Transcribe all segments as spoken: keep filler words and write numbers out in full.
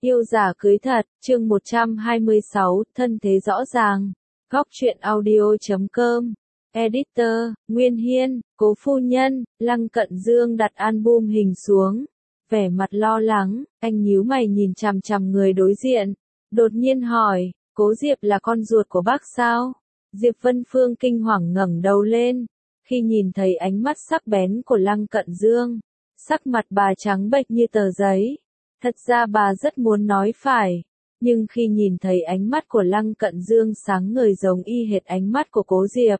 Yêu giả cưới thật, chương một trăm hai mươi sáu, thân thế rõ ràng. Góc truyện audio chấm com. Editor, Nguyên Hiên, Cố phu nhân. Lăng Cận Dương đặt album hình xuống. Vẻ mặt lo lắng, anh nhíu mày nhìn chằm chằm người đối diện. Đột nhiên hỏi, Cố Diệp là con ruột của bác sao? Diệp Vân Phương kinh hoàng ngẩng đầu lên. Khi nhìn thấy ánh mắt sắc bén của Lăng Cận Dương, sắc mặt bà trắng bệch như tờ giấy. Thật ra bà rất muốn nói phải, nhưng khi nhìn thấy ánh mắt của Lăng Cận Dương sáng ngời giống y hệt ánh mắt của Cố Diệp,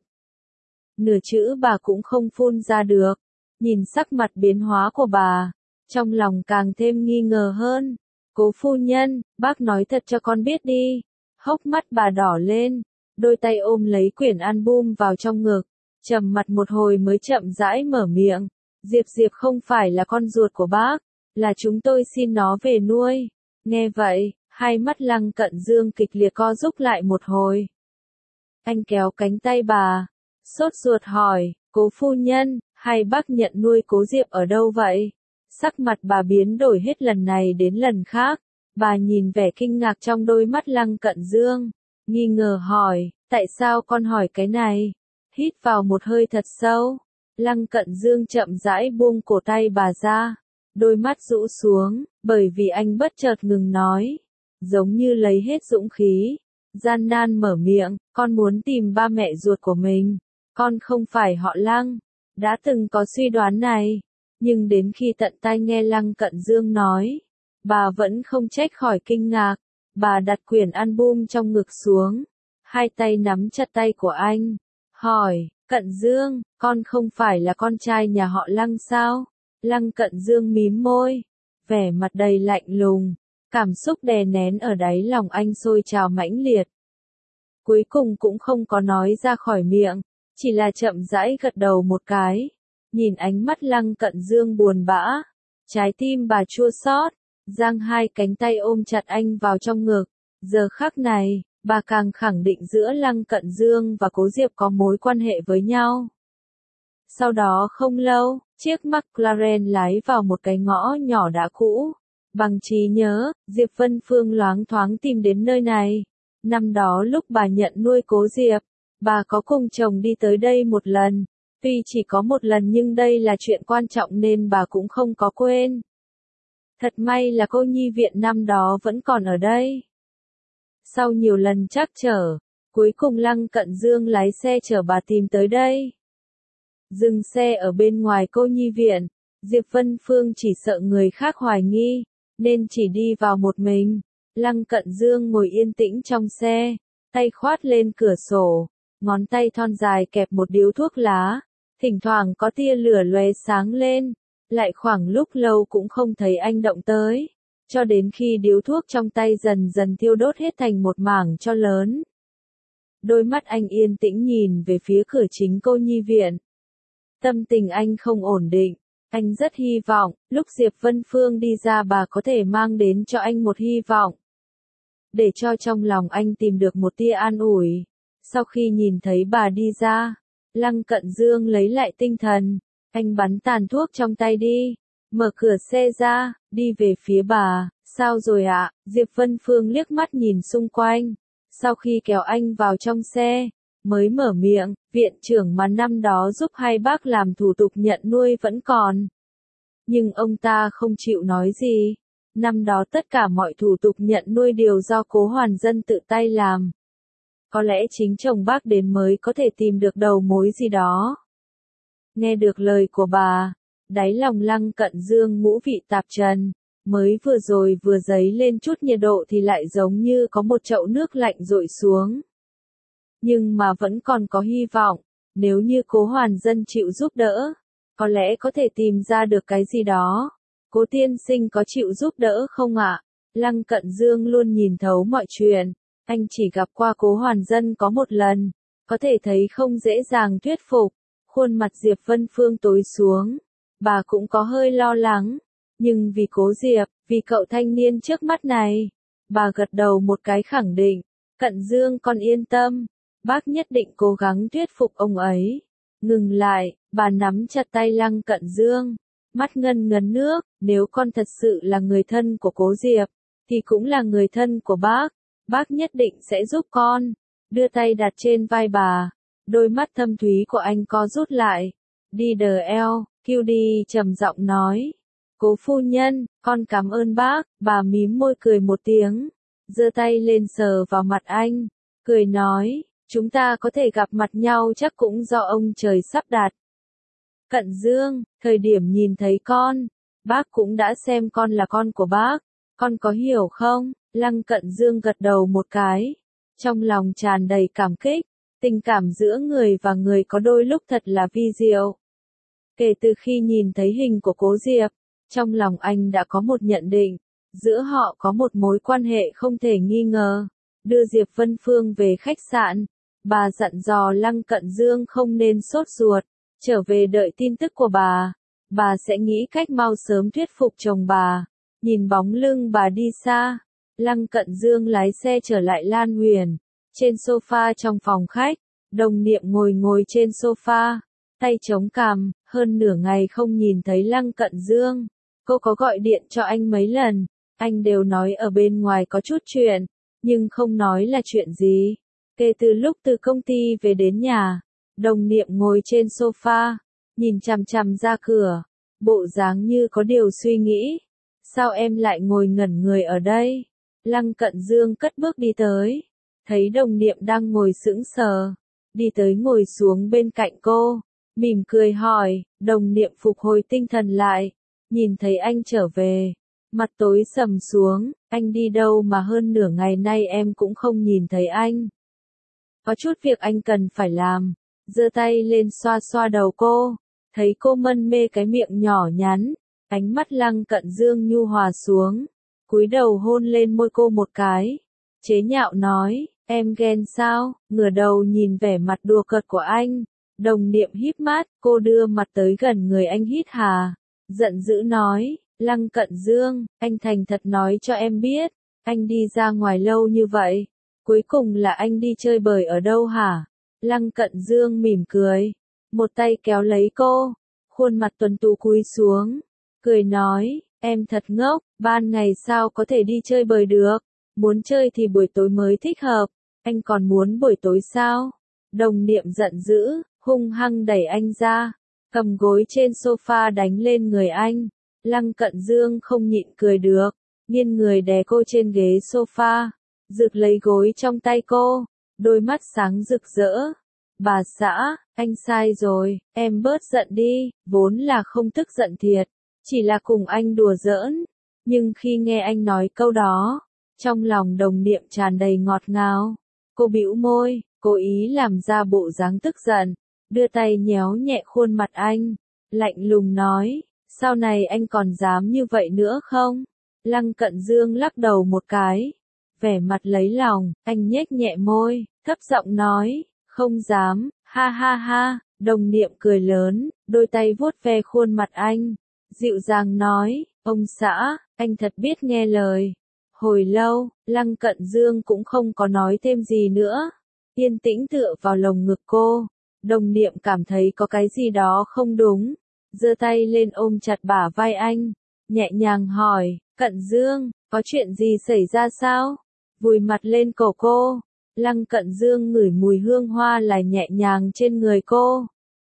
nửa chữ bà cũng không phun ra được. Nhìn sắc mặt biến hóa của bà, trong lòng càng thêm nghi ngờ hơn. Cố phu nhân, bác nói thật cho con biết đi. Hốc mắt bà đỏ lên, đôi tay ôm lấy quyển album vào trong ngực, trầm mặt một hồi mới chậm rãi mở miệng. Diệp Diệp không phải là con ruột của bác, là chúng tôi xin nó về nuôi. Nghe vậy, hai mắt Lăng Cận Dương kịch liệt co rúm lại một hồi. Anh kéo cánh tay bà, sốt ruột hỏi, Cố phu nhân, hay bác nhận nuôi Cố Diệp ở đâu vậy? Sắc mặt bà biến đổi hết lần này đến lần khác. Bà nhìn vẻ kinh ngạc trong đôi mắt Lăng Cận Dương, nghi ngờ hỏi, tại sao con hỏi cái này? Hít vào một hơi thật sâu, Lăng Cận Dương chậm rãi buông cổ tay bà ra, đôi mắt rũ xuống, bởi vì anh bất chợt ngừng nói, giống như lấy hết dũng khí, gian nan mở miệng, con muốn tìm ba mẹ ruột của mình, con không phải họ Lăng. Đã từng có suy đoán này, nhưng đến khi tận tai nghe Lăng Cận Dương nói, bà vẫn không tránh khỏi kinh ngạc. Bà đặt quyển album trong ngực xuống, hai tay nắm chặt tay của anh, hỏi, Cận Dương, con không phải là con trai nhà họ Lăng sao? Lăng Cận Dương mím môi, vẻ mặt đầy lạnh lùng, cảm xúc đè nén ở đáy lòng anh sôi trào mãnh liệt. Cuối cùng cũng không có nói ra khỏi miệng, chỉ là chậm rãi gật đầu một cái. Nhìn ánh mắt Lăng Cận Dương buồn bã, trái tim bà chua xót, giang hai cánh tay ôm chặt anh vào trong ngực. Giờ khắc này, bà càng khẳng định giữa Lăng Cận Dương và Cố Diệp có mối quan hệ với nhau. Sau đó không lâu, chiếc McLaren lái vào một cái ngõ nhỏ đã cũ. Bằng trí nhớ, Diệp Vân Phương loáng thoáng tìm đến nơi này. Năm đó lúc bà nhận nuôi Cố Diệp, bà có cùng chồng đi tới đây một lần. Tuy chỉ có một lần nhưng đây là chuyện quan trọng nên bà cũng không có quên. Thật may là cô nhi viện năm đó vẫn còn ở đây. Sau nhiều lần trắc trở, cuối cùng Lăng Cận Dương lái xe chở bà tìm tới đây. Dừng xe ở bên ngoài cô nhi viện, Diệp Vân Phương chỉ sợ người khác hoài nghi, nên chỉ đi vào một mình. Lăng Cận Dương ngồi yên tĩnh trong xe, tay khoát lên cửa sổ, ngón tay thon dài kẹp một điếu thuốc lá, thỉnh thoảng có tia lửa lóe sáng lên. Lại khoảng lúc lâu cũng không thấy anh động tới, cho đến khi điếu thuốc trong tay dần dần thiêu đốt hết thành một mảng cho lớn. Đôi mắt anh yên tĩnh nhìn về phía cửa chính cô nhi viện. Tâm tình anh không ổn định, anh rất hy vọng, lúc Diệp Vân Phương đi ra bà có thể mang đến cho anh một hy vọng. Để cho trong lòng anh tìm được một tia an ủi. Sau khi nhìn thấy bà đi ra, Lăng Cận Dương lấy lại tinh thần. Anh bắn tàn thuốc trong tay đi, mở cửa xe ra, đi về phía bà. Sao rồi ạ? Diệp Vân Phương liếc mắt nhìn xung quanh. Sau khi kéo anh vào trong xe, mới mở miệng, viện trưởng mà năm đó giúp hai bác làm thủ tục nhận nuôi vẫn còn. Nhưng ông ta không chịu nói gì. Năm đó tất cả mọi thủ tục nhận nuôi đều do Cố Hoàn Dân tự tay làm. Có lẽ chính chồng bác đến mới có thể tìm được đầu mối gì đó. Nghe được lời của bà, đáy lòng Lăng Cận Dương ngũ vị tạp trần, mới vừa rồi vừa dấy lên chút nhiệt độ thì lại giống như có một chậu nước lạnh dội xuống. Nhưng mà vẫn còn có hy vọng, nếu như Cố Hoàn Dân chịu giúp đỡ, có lẽ có thể tìm ra được cái gì đó. Cố tiên sinh có chịu giúp đỡ không ạ? Lăng Cận Dương luôn nhìn thấu mọi chuyện, anh chỉ gặp qua Cố Hoàn Dân có một lần, có thể thấy không dễ dàng thuyết phục. Khuôn mặt Diệp Vân Phương tối xuống, bà cũng có hơi lo lắng, nhưng vì Cố Diệp, vì cậu thanh niên trước mắt này, bà gật đầu một cái khẳng định, Cận Dương con yên tâm, bác nhất định cố gắng thuyết phục ông ấy. Ngừng lại, bà nắm chặt tay Lăng Cận Dương, mắt ngân ngấn nước, nếu con thật sự là người thân của Cố Diệp, thì cũng là người thân của bác. Bác nhất định sẽ giúp con. Đưa tay đặt trên vai bà. Đôi mắt thâm thúy của anh co rút lại. Đi đờ eo, Cutie trầm giọng nói. Cố phu nhân, con cảm ơn bác. Bà mím môi cười một tiếng. Giơ tay lên sờ vào mặt anh. Cười nói, chúng ta có thể gặp mặt nhau chắc cũng do ông trời sắp đặt. Cận Dương, thời điểm nhìn thấy con, bác cũng đã xem con là con của bác. Con có hiểu không? Lăng Cận Dương gật đầu một cái. Trong lòng tràn đầy cảm kích. Tình cảm giữa người và người có đôi lúc thật là vi diệu. Kể từ khi nhìn thấy hình của Cố Diệp, trong lòng anh đã có một nhận định. Giữa họ có một mối quan hệ không thể nghi ngờ. Đưa Diệp Vân Phương về khách sạn. Bà dặn dò Lăng Cận Dương không nên sốt ruột. Trở về đợi tin tức của bà. Bà sẽ nghĩ cách mau sớm thuyết phục chồng bà. Nhìn bóng lưng bà đi xa. Lăng Cận Dương lái xe trở lại Lan Huyền. Trên sofa trong phòng khách. Đồng Niệm ngồi ngồi trên sofa. Tay chống cằm. Hơn nửa ngày không nhìn thấy Lăng Cận Dương. Cô có gọi điện cho anh mấy lần. Anh đều nói ở bên ngoài có chút chuyện. Nhưng không nói là chuyện gì. Kể từ lúc từ công ty về đến nhà. Đồng Niệm ngồi trên sofa. Nhìn chằm chằm ra cửa. Bộ dáng như có điều suy nghĩ. Sao em lại ngồi ngẩn người ở đây? Lăng Cận Dương cất bước đi tới. Thấy Đồng Niệm đang ngồi sững sờ. Đi tới ngồi xuống bên cạnh cô. Mỉm cười hỏi. Đồng Niệm phục hồi tinh thần lại. Nhìn thấy anh trở về. Mặt tối sầm xuống. Anh đi đâu mà hơn nửa ngày nay em cũng không nhìn thấy anh. Có chút việc anh cần phải làm. Giơ tay lên xoa xoa đầu cô. Thấy cô mân mê cái miệng nhỏ nhắn. Ánh mắt Lăng Cận Dương nhu hòa xuống. Cúi đầu hôn lên môi cô một cái. Chế nhạo nói, em ghen sao? Ngửa đầu nhìn vẻ mặt đùa cợt của anh. Đồng Niệm híp mắt, cô đưa mặt tới gần người anh hít hà. Giận dữ nói, Lăng Cận Dương, anh thành thật nói cho em biết. Anh đi ra ngoài lâu như vậy. Cuối cùng là anh đi chơi bời ở đâu hả? Lăng Cận Dương mỉm cười. Một tay kéo lấy cô. Khuôn mặt tuấn tú cúi xuống. Cười nói, em thật ngốc, ban ngày sao có thể đi chơi bời được, muốn chơi thì buổi tối mới thích hợp, anh còn muốn buổi tối sao? Đồng Niệm giận dữ, hung hăng đẩy anh ra, cầm gối trên sofa đánh lên người anh. Lăng Cận Dương không nhịn cười được, nghiêng người đè cô trên ghế sofa, rực lấy gối trong tay cô, đôi mắt sáng rực rỡ. Bà xã, anh sai rồi, em bớt giận đi, vốn là không tức giận thiệt. Chỉ là cùng anh đùa giỡn, nhưng khi nghe anh nói câu đó, trong lòng Đồng Niệm tràn đầy ngọt ngào. Cô bĩu môi, cố ý làm ra bộ dáng tức giận, đưa tay nhéo nhẹ khuôn mặt anh, lạnh lùng nói, sau này anh còn dám như vậy nữa không? Lăng Cận Dương lắc đầu một cái, vẻ mặt lấy lòng, anh nhếch nhẹ môi, thấp giọng nói, không dám, ha ha ha. Đồng Niệm cười lớn, đôi tay vuốt ve khuôn mặt anh. Dịu dàng nói, ông xã, anh thật biết nghe lời. Hồi lâu, Lăng Cận Dương cũng không có nói thêm gì nữa. Yên tĩnh tựa vào lồng ngực cô. Đồng Niệm cảm thấy có cái gì đó không đúng. Giơ tay lên ôm chặt bả vai anh. Nhẹ nhàng hỏi, Cận Dương, có chuyện gì xảy ra sao? Vùi mặt lên cổ cô. Lăng Cận Dương ngửi mùi hương hoa lại nhẹ nhàng trên người cô.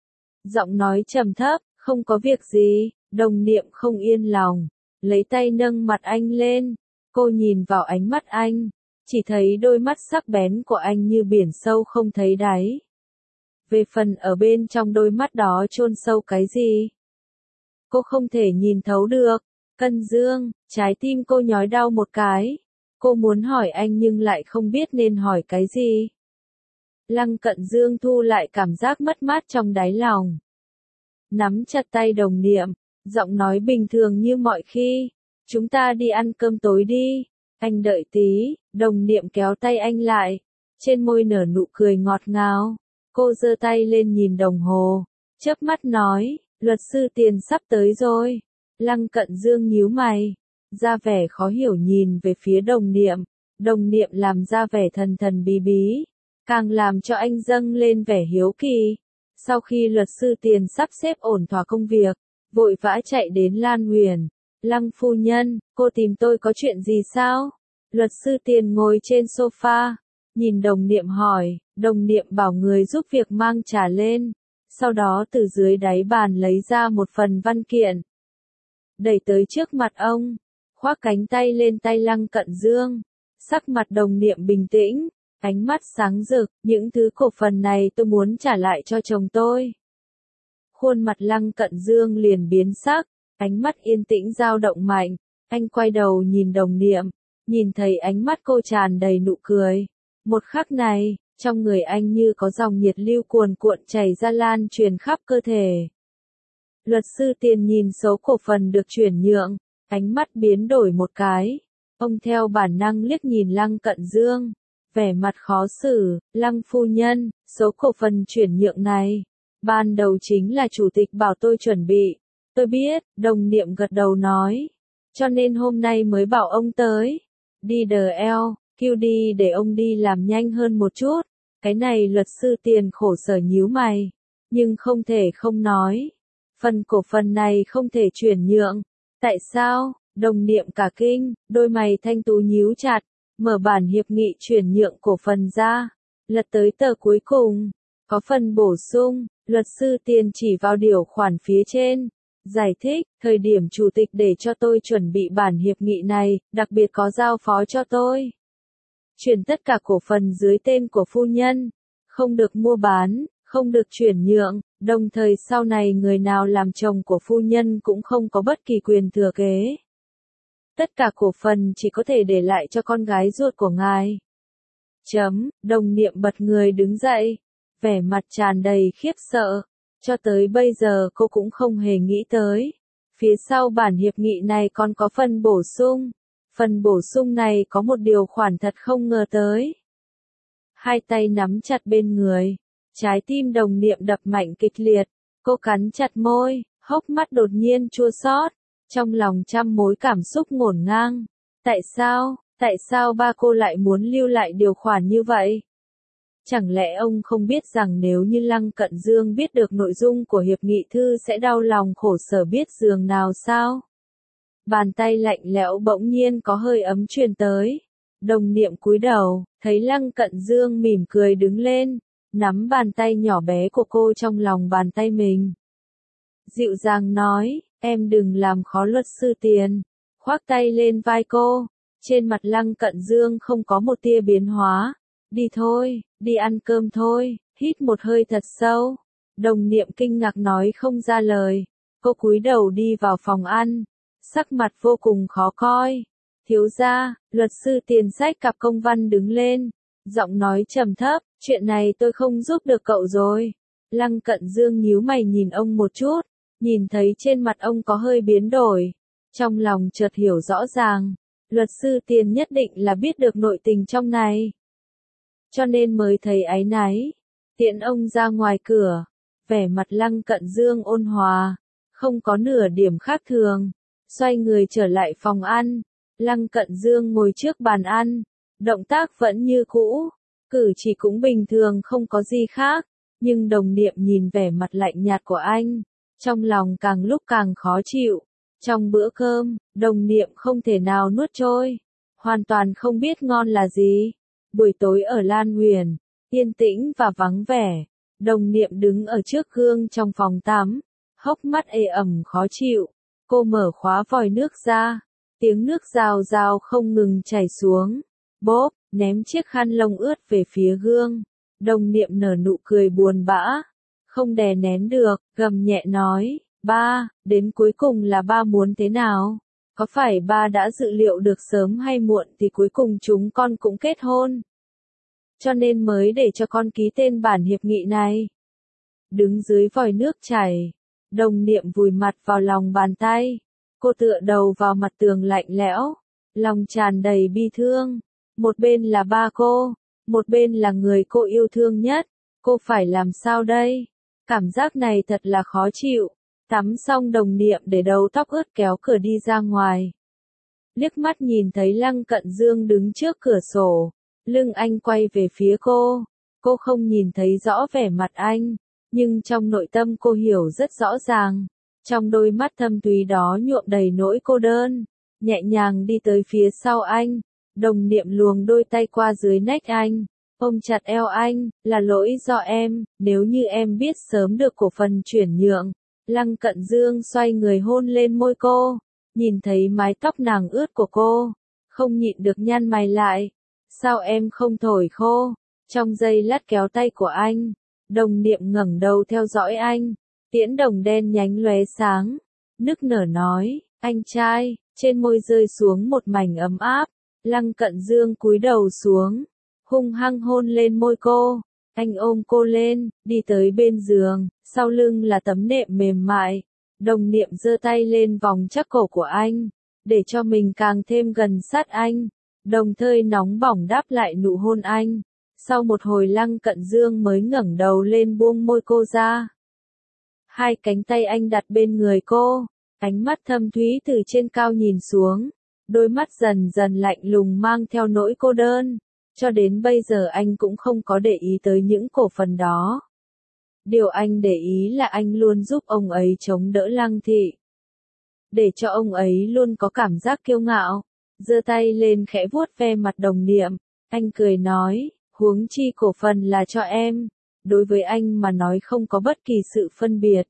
Giọng nói trầm thấp, không có việc gì. Đồng Niệm không yên lòng, lấy tay nâng mặt anh lên, cô nhìn vào ánh mắt anh, chỉ thấy đôi mắt sắc bén của anh như biển sâu không thấy đáy. Về phần ở bên trong đôi mắt đó chôn sâu cái gì? Cô không thể nhìn thấu được. Cận Dương, trái tim cô nhói đau một cái. Cô muốn hỏi anh nhưng lại không biết nên hỏi cái gì. Lăng Cận Dương thu lại cảm giác mất mát trong đáy lòng. Nắm chặt tay Đồng Niệm. Giọng nói bình thường như mọi khi. Chúng ta đi ăn cơm tối đi. Anh đợi tí. Đồng Niệm kéo tay anh lại. Trên môi nở nụ cười ngọt ngào. Cô giơ tay lên nhìn đồng hồ. Chớp mắt nói. Luật sư Tiền sắp tới rồi. Lăng Cận Dương nhíu mày. Ra vẻ khó hiểu nhìn về phía Đồng Niệm. Đồng Niệm làm ra vẻ thần thần bí bí. Càng làm cho anh dâng lên vẻ hiếu kỳ. Sau khi luật sư Tiền sắp xếp ổn thỏa công việc. Vội vã chạy đến Lan Huyền. Lăng phu nhân, cô tìm tôi có chuyện gì sao? Luật sư Tiền ngồi trên sofa, nhìn đồng niệm hỏi, đồng niệm bảo người giúp việc mang trà lên, sau đó từ dưới đáy bàn lấy ra một phần văn kiện. Đẩy tới trước mặt ông, khoác cánh tay lên tay Lăng Cận Dương, sắc mặt đồng niệm bình tĩnh, ánh mắt sáng rực, những thứ cổ phần này tôi muốn trả lại cho chồng tôi. Khuôn mặt Lăng Cận Dương liền biến sắc, ánh mắt yên tĩnh dao động mạnh, anh quay đầu nhìn đồng niệm, nhìn thấy ánh mắt cô tràn đầy nụ cười. Một khắc này, trong người anh như có dòng nhiệt lưu cuồn cuộn chảy ra lan truyền khắp cơ thể. Luật sư Tiền nhìn số cổ phần được chuyển nhượng, ánh mắt biến đổi một cái. Ông theo bản năng liếc nhìn Lăng Cận Dương, vẻ mặt khó xử, Lăng phu nhân, số cổ phần chuyển nhượng này, ban đầu chính là chủ tịch bảo tôi chuẩn bị. Tôi biết, đồng niệm gật đầu nói, cho nên hôm nay mới bảo ông tới. Đi đờ eo, kêu đi để ông đi làm nhanh hơn một chút. Cái này luật sư Tiền khổ sở nhíu mày, nhưng không thể không nói. Phần cổ phần này không thể chuyển nhượng. Tại sao? Đồng niệm cả kinh, đôi mày thanh tú nhíu chặt, mở bản hiệp nghị chuyển nhượng cổ phần ra, lật tới tờ cuối cùng, có phần bổ sung, luật sư Tiền chỉ vào điều khoản phía trên, giải thích, thời điểm chủ tịch để cho tôi chuẩn bị bản hiệp nghị này, đặc biệt có giao phó cho tôi. Chuyển tất cả cổ phần dưới tên của phu nhân, không được mua bán, không được chuyển nhượng, đồng thời sau này người nào làm chồng của phu nhân cũng không có bất kỳ quyền thừa kế. Tất cả cổ phần chỉ có thể để lại cho con gái ruột của ngài. Chấm, đồng niệm bật người đứng dậy, vẻ mặt tràn đầy khiếp sợ, cho tới bây giờ cô cũng không hề nghĩ tới. Phía sau bản hiệp nghị này còn có phần bổ sung, phần bổ sung này có một điều khoản thật không ngờ tới. Hai tay nắm chặt bên người, trái tim đồng niệm đập mạnh kịch liệt, cô cắn chặt môi, hốc mắt đột nhiên chua xót. Trong lòng trăm mối cảm xúc ngổn ngang. Tại sao, tại sao ba cô lại muốn lưu lại điều khoản như vậy? Chẳng lẽ ông không biết rằng nếu như Lăng Cận Dương biết được nội dung của hiệp nghị thư sẽ đau lòng khổ sở biết giường nào sao? Bàn tay lạnh lẽo bỗng nhiên có hơi ấm truyền tới. Đồng niệm cúi đầu, thấy Lăng Cận Dương mỉm cười đứng lên, nắm bàn tay nhỏ bé của cô trong lòng bàn tay mình. Dịu dàng nói, em đừng làm khó luật sư Tiền, khoác tay lên vai cô, trên mặt Lăng Cận Dương không có một tia biến hóa. Đi thôi, đi ăn cơm thôi, hít một hơi thật sâu. Đồng niệm kinh ngạc nói không ra lời, cô cúi đầu đi vào phòng ăn, sắc mặt vô cùng khó coi. Thiếu gia, luật sư Tiền xách cặp công văn đứng lên, giọng nói trầm thấp, chuyện này tôi không giúp được cậu rồi. Lăng Cận Dương nhíu mày nhìn ông một chút, nhìn thấy trên mặt ông có hơi biến đổi, trong lòng chợt hiểu rõ ràng, luật sư Tiền nhất định là biết được nội tình trong này, cho nên mới thấy áy náy. Tiễn ông ra ngoài cửa, vẻ mặt Lăng Cận Dương ôn hòa, không có nửa điểm khác thường, xoay người trở lại phòng ăn. Lăng Cận Dương ngồi trước bàn ăn, động tác vẫn như cũ, cử chỉ cũng bình thường không có gì khác, nhưng đồng niệm nhìn vẻ mặt lạnh nhạt của anh, trong lòng càng lúc càng khó chịu. Trong bữa cơm, đồng niệm không thể nào nuốt trôi, hoàn toàn không biết ngon là gì. Buổi tối ở Lan Huyền, yên tĩnh và vắng vẻ, đồng niệm đứng ở trước gương trong phòng tắm, hốc mắt ê ẩm khó chịu, cô mở khóa vòi nước ra, tiếng nước rào rào không ngừng chảy xuống, bốp, ném chiếc khăn lông ướt về phía gương, đồng niệm nở nụ cười buồn bã, không đè nén được, gầm nhẹ nói, ba, đến cuối cùng là ba muốn thế nào? Có phải ba đã dự liệu được sớm hay muộn thì cuối cùng chúng con cũng kết hôn? Cho nên mới để cho con ký tên bản hiệp nghị này. Đứng dưới vòi nước chảy, đồng niệm vùi mặt vào lòng bàn tay. Cô tựa đầu vào mặt tường lạnh lẽo, lòng tràn đầy bi thương. Một bên là ba cô, một bên là người cô yêu thương nhất. Cô phải làm sao đây? Cảm giác này thật là khó chịu. Tắm xong đồng niệm để đầu tóc ướt kéo cửa đi ra ngoài. Liếc mắt nhìn thấy Lăng Cận Dương đứng trước cửa sổ, lưng anh quay về phía cô. Cô không nhìn thấy rõ vẻ mặt anh, nhưng trong nội tâm cô hiểu rất rõ ràng. trong đôi mắt thâm thúy đó nhuộm đầy nỗi cô đơn, nhẹ nhàng đi tới phía sau anh, đồng niệm luồng đôi tay qua dưới nách anh, ôm chặt eo anh, là lỗi do em, nếu như em biết sớm được cổ phần chuyển nhượng. Lăng Cận Dương xoay người hôn lên môi cô, nhìn thấy mái tóc nàng ướt của cô, không nhịn được nhăn mày lại, sao em không thổi khô, trong giây lát kéo tay của anh, đồng niệm ngẩng đầu theo dõi anh, tiễn đồng đen nhánh lóe sáng, nức nở nói, anh trai, trên môi rơi xuống một mảnh ấm áp, Lăng Cận Dương cúi đầu xuống, hung hăng hôn lên môi cô, anh ôm cô lên, đi tới bên giường, sau lưng là tấm nệm mềm mại, đồng niệm giơ tay lên vòng chắc cổ của anh, để cho mình càng thêm gần sát anh, đồng thời nóng bỏng đáp lại nụ hôn anh, sau một hồi Lăng Cận Dương mới ngẩng đầu lên buông môi cô ra. Hai cánh tay anh đặt bên người cô, ánh mắt thâm thúy từ trên cao nhìn xuống, đôi mắt dần dần lạnh lùng mang theo nỗi cô đơn, cho đến bây giờ anh cũng không có để ý tới những cổ phần đó. Điều anh để ý là anh luôn giúp ông ấy chống đỡ Lăng Thị, để cho ông ấy luôn có cảm giác kiêu ngạo, giơ tay lên khẽ vuốt ve mặt đồng niệm, anh cười nói, huống chi cổ phần là cho em, đối với anh mà nói không có bất kỳ sự phân biệt.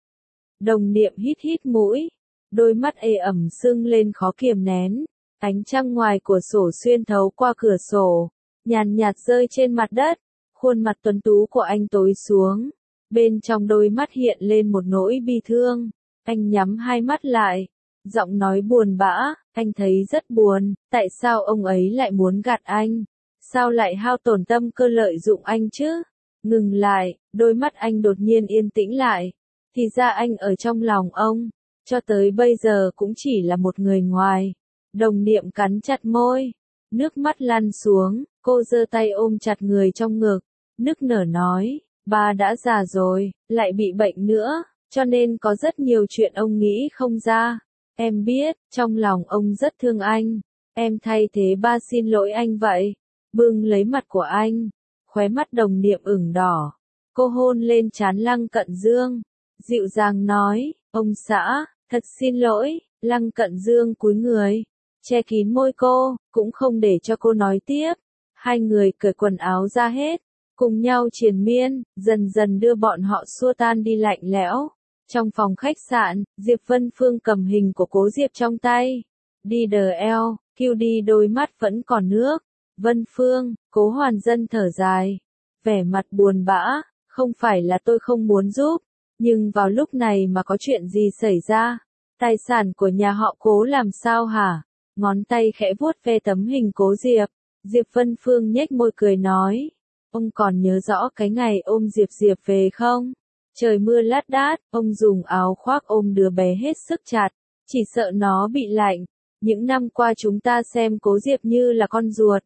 Đồng niệm hít hít mũi, đôi mắt ê ẩm sưng lên khó kiềm nén, ánh trăng ngoài cửa sổ xuyên thấu qua cửa sổ, nhàn nhạt rơi trên mặt đất, khuôn mặt tuấn tú của anh tối xuống, bên trong đôi mắt hiện lên một nỗi bi thương, anh nhắm hai mắt lại, giọng nói buồn bã, anh thấy rất buồn, tại sao ông ấy lại muốn gạt anh, sao lại hao tổn tâm cơ lợi dụng anh chứ, ngừng lại, đôi mắt anh đột nhiên yên tĩnh lại, thì ra anh ở trong lòng ông, cho tới bây giờ cũng chỉ là một người ngoài, đồng niệm cắn chặt môi, nước mắt lăn xuống, cô giơ tay ôm chặt người trong ngực, nức nở nói, ba đã già rồi, lại bị bệnh nữa, cho nên có rất nhiều chuyện ông nghĩ không ra, em biết, trong lòng ông rất thương anh, em thay thế ba xin lỗi anh vậy, bưng lấy mặt của anh, khóe mắt đồng niệm ửng đỏ, cô hôn lên trán Lăng Cận Dương, dịu dàng nói, ông xã, thật xin lỗi, Lăng Cận Dương cúi người, che kín môi cô, cũng không để cho cô nói tiếp, hai người cởi quần áo ra hết, cùng nhau triền miên, dần dần đưa bọn họ xua tan đi lạnh lẽo. Trong phòng khách sạn, Diệp Vân Phương cầm hình của Cố Diệp trong tay, đi đờ eo, kêu đi đôi mắt vẫn còn nước, Vân Phương, Cố Hoàn Dân thở dài, vẻ mặt buồn bã, không phải là tôi không muốn giúp, nhưng vào lúc này mà có chuyện gì xảy ra, tài sản của nhà họ Cố làm sao hả? Ngón tay khẽ vuốt ve tấm hình Cố Diệp, Diệp Vân Phương nhếch môi cười nói, ông còn nhớ rõ cái ngày ôm Diệp Diệp về không? Trời mưa lát đát, ông dùng áo khoác ôm đứa bé hết sức chặt, chỉ sợ nó bị lạnh, những năm qua chúng ta xem Cố Diệp như là con ruột.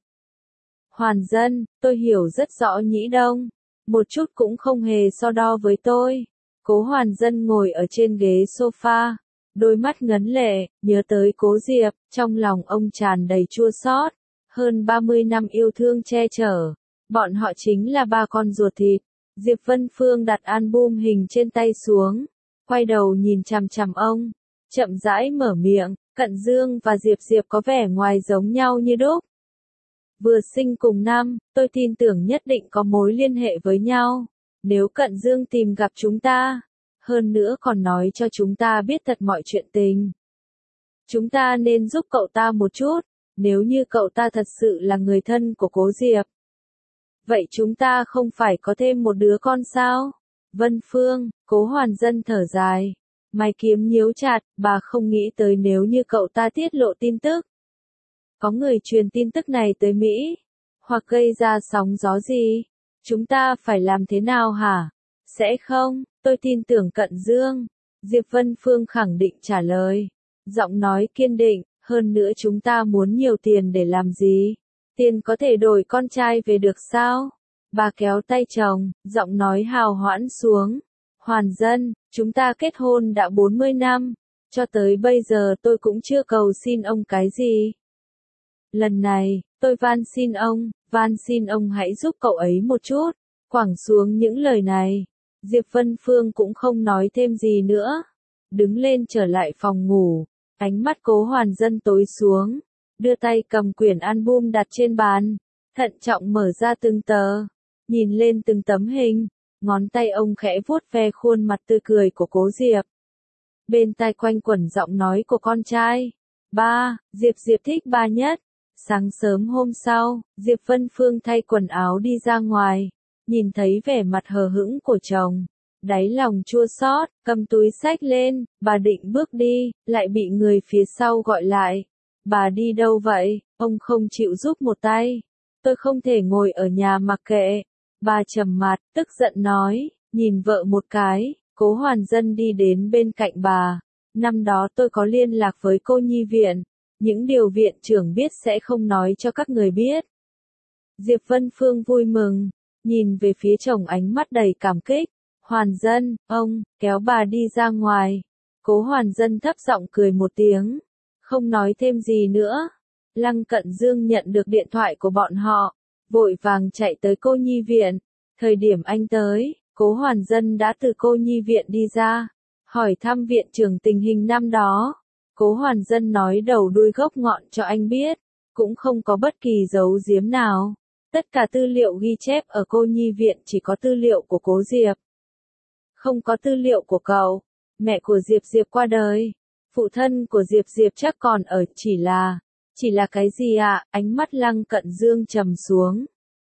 Hoàn Dân, tôi hiểu rất rõ Nhĩ Đông, một chút cũng không hề so đo với tôi. Cố Hoàn Dân ngồi ở trên ghế sofa, đôi mắt ngấn lệ, nhớ tới Cố Diệp, trong lòng ông tràn đầy chua xót. Hơn ba mươi năm yêu thương che chở, bọn họ chính là ba con ruột thịt. Diệp Vân Phương đặt album hình trên tay xuống, quay đầu nhìn chằm chằm ông, chậm rãi mở miệng, Cận Dương và Diệp Diệp có vẻ ngoài giống nhau như đúc. Vừa sinh cùng năm, tôi tin tưởng nhất định có mối liên hệ với nhau. Nếu Cận Dương tìm gặp chúng ta, hơn nữa còn nói cho chúng ta biết thật mọi chuyện tình, chúng ta nên giúp cậu ta một chút, nếu như cậu ta thật sự là người thân của Cố Diệp. Vậy chúng ta không phải có thêm một đứa con sao? Vân Phương, Cố Hoàn Dân thở dài, mày kiếm nhíu chặt, bà không nghĩ tới nếu như cậu ta tiết lộ tin tức. Có người truyền tin tức này tới Mỹ, hoặc gây ra sóng gió gì? Chúng ta phải làm thế nào hả? Sẽ không, tôi tin tưởng Cận Dương. Diệp Vân Phương khẳng định trả lời, giọng nói kiên định, hơn nữa chúng ta muốn nhiều tiền để làm gì? Tiền có thể đổi con trai về được sao? Bà kéo tay chồng, giọng nói hào hoãn xuống. Hoàn Dân, chúng ta kết hôn đã bốn mươi năm, cho tới bây giờ tôi cũng chưa cầu xin ông cái gì. Lần này, tôi van xin ông, van xin ông hãy giúp cậu ấy một chút. Quẳng xuống những lời này, Diệp Vân Phương cũng không nói thêm gì nữa. đứng lên trở lại phòng ngủ, ánh mắt Cố Hoàn Dân tối xuống, đưa tay cầm quyển album đặt trên bàn, thận trọng mở ra từng tờ, nhìn lên từng tấm hình, ngón tay ông khẽ vuốt ve khuôn mặt tươi cười của Cố Diệp. Bên tai quanh quẩn giọng nói của con trai. Ba, Diệp Diệp thích ba nhất. Sáng sớm hôm sau, Diệp Vân Phương thay quần áo đi ra ngoài, nhìn thấy vẻ mặt hờ hững của chồng, đáy lòng chua xót, cầm túi xách lên, bà định bước đi, lại bị người phía sau gọi lại. Bà đi đâu vậy? Ông không chịu giúp một tay. Tôi không thể ngồi ở nhà mặc kệ. Bà trầm mặt, tức giận nói, nhìn vợ một cái. Cố Hoàn Dân đi đến bên cạnh bà. Năm đó tôi có liên lạc với cô nhi viện. Những điều viện trưởng biết sẽ không nói cho các người biết. Diệp Vân Phương vui mừng, nhìn về phía chồng ánh mắt đầy cảm kích. Hoàn Dân, ông, kéo bà đi ra ngoài. Cố Hoàn Dân thấp giọng cười một tiếng, không nói thêm gì nữa. Lăng Cận Dương nhận được điện thoại của bọn họ, vội vàng chạy tới cô nhi viện. Thời điểm anh tới, Cố Hoàn Dân đã từ cô nhi viện đi ra, hỏi thăm viện trưởng tình hình năm đó. Cố Hoàn Dân nói đầu đuôi gốc ngọn cho anh biết, cũng không có bất kỳ giấu giếm nào. Tất cả tư liệu ghi chép ở cô nhi viện chỉ có tư liệu của Cố Diệp. Không có tư liệu của cậu. Mẹ của Diệp Diệp qua đời. Phụ thân của Diệp Diệp chắc còn ở, chỉ là... Chỉ là cái gì ạ? À? Ánh mắt Lăng Cận Dương trầm xuống.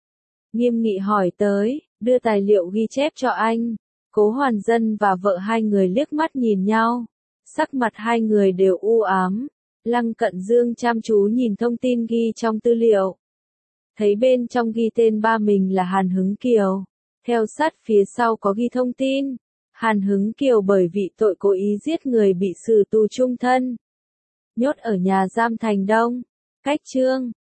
Nghiêm nghị hỏi tới, đưa tài liệu ghi chép cho anh. Cố Hoàn Dân và vợ hai người liếc mắt nhìn nhau. Sắc mặt hai người đều u ám. Lăng Cận Dương chăm chú nhìn thông tin ghi trong tư liệu. Thấy bên trong ghi tên ba mình là Hàn Hứng Kiều. Theo sát phía sau có ghi thông tin. Hàn Hứng Kiều bởi vì tội cố ý giết người bị xử tù chung thân. Nhốt ở nhà giam Thành Đông. Cách chương